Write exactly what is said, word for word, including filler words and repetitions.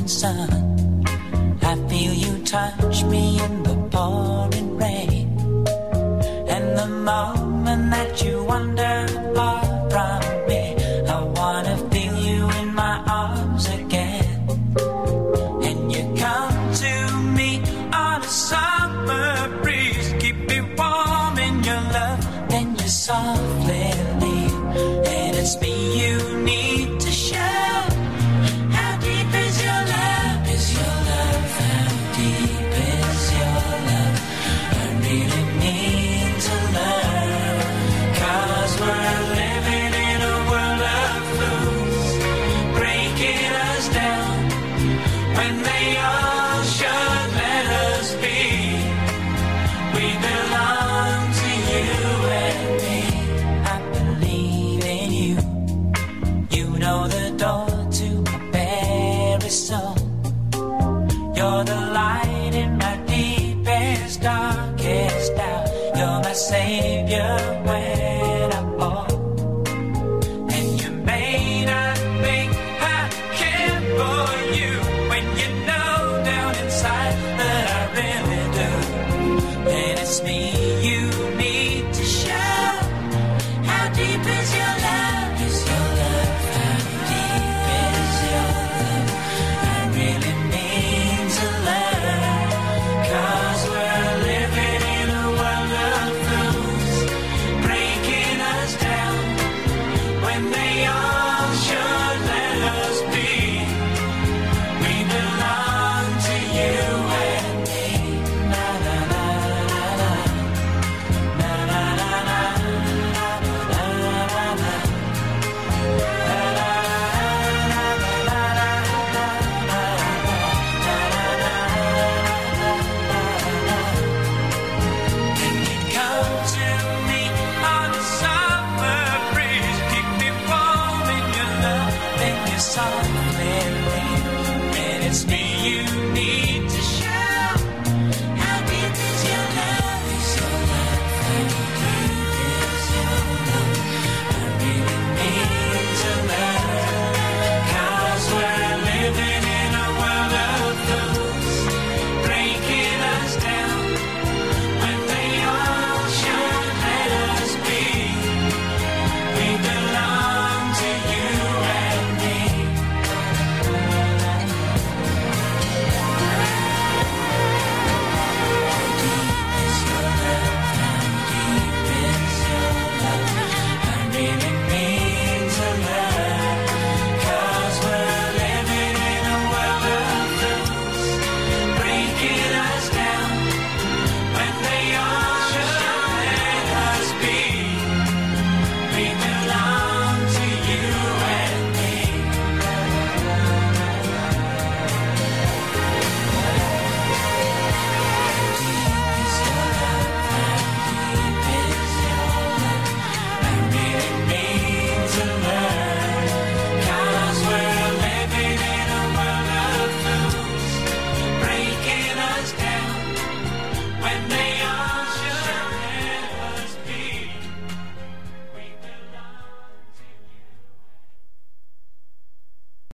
morning sun. I feel you touch me in the pouring rain. And the moment that you wander far from me, I wanna feel you in my arms again. And you come to me on a summer breeze, keep me warm in your love, then you softly leave. And it's me you need to show. How deep is your love, is your love, how deep is your love? I really need to learn, 'cause we're living in a world of fools, breaking us down when they all should let us be. We belong to you and me. I believe in you. You know the door to my very soul. You're the light in my deepest, darkest doubt. You're my savior when I fall. And you may not think I care for you, when you know down inside that I really do. And it's me you need to show. How deep is your love, is your love, how deep is your love? I really need to learn, 'cause we're living in a world of fools, breaking us down when they all should let us be. We belong to you and me. Na na na na na, na na na na, na na na na, na na And you come to me on a summer breeze, keep me warm in your love, then you softly leave. And it's me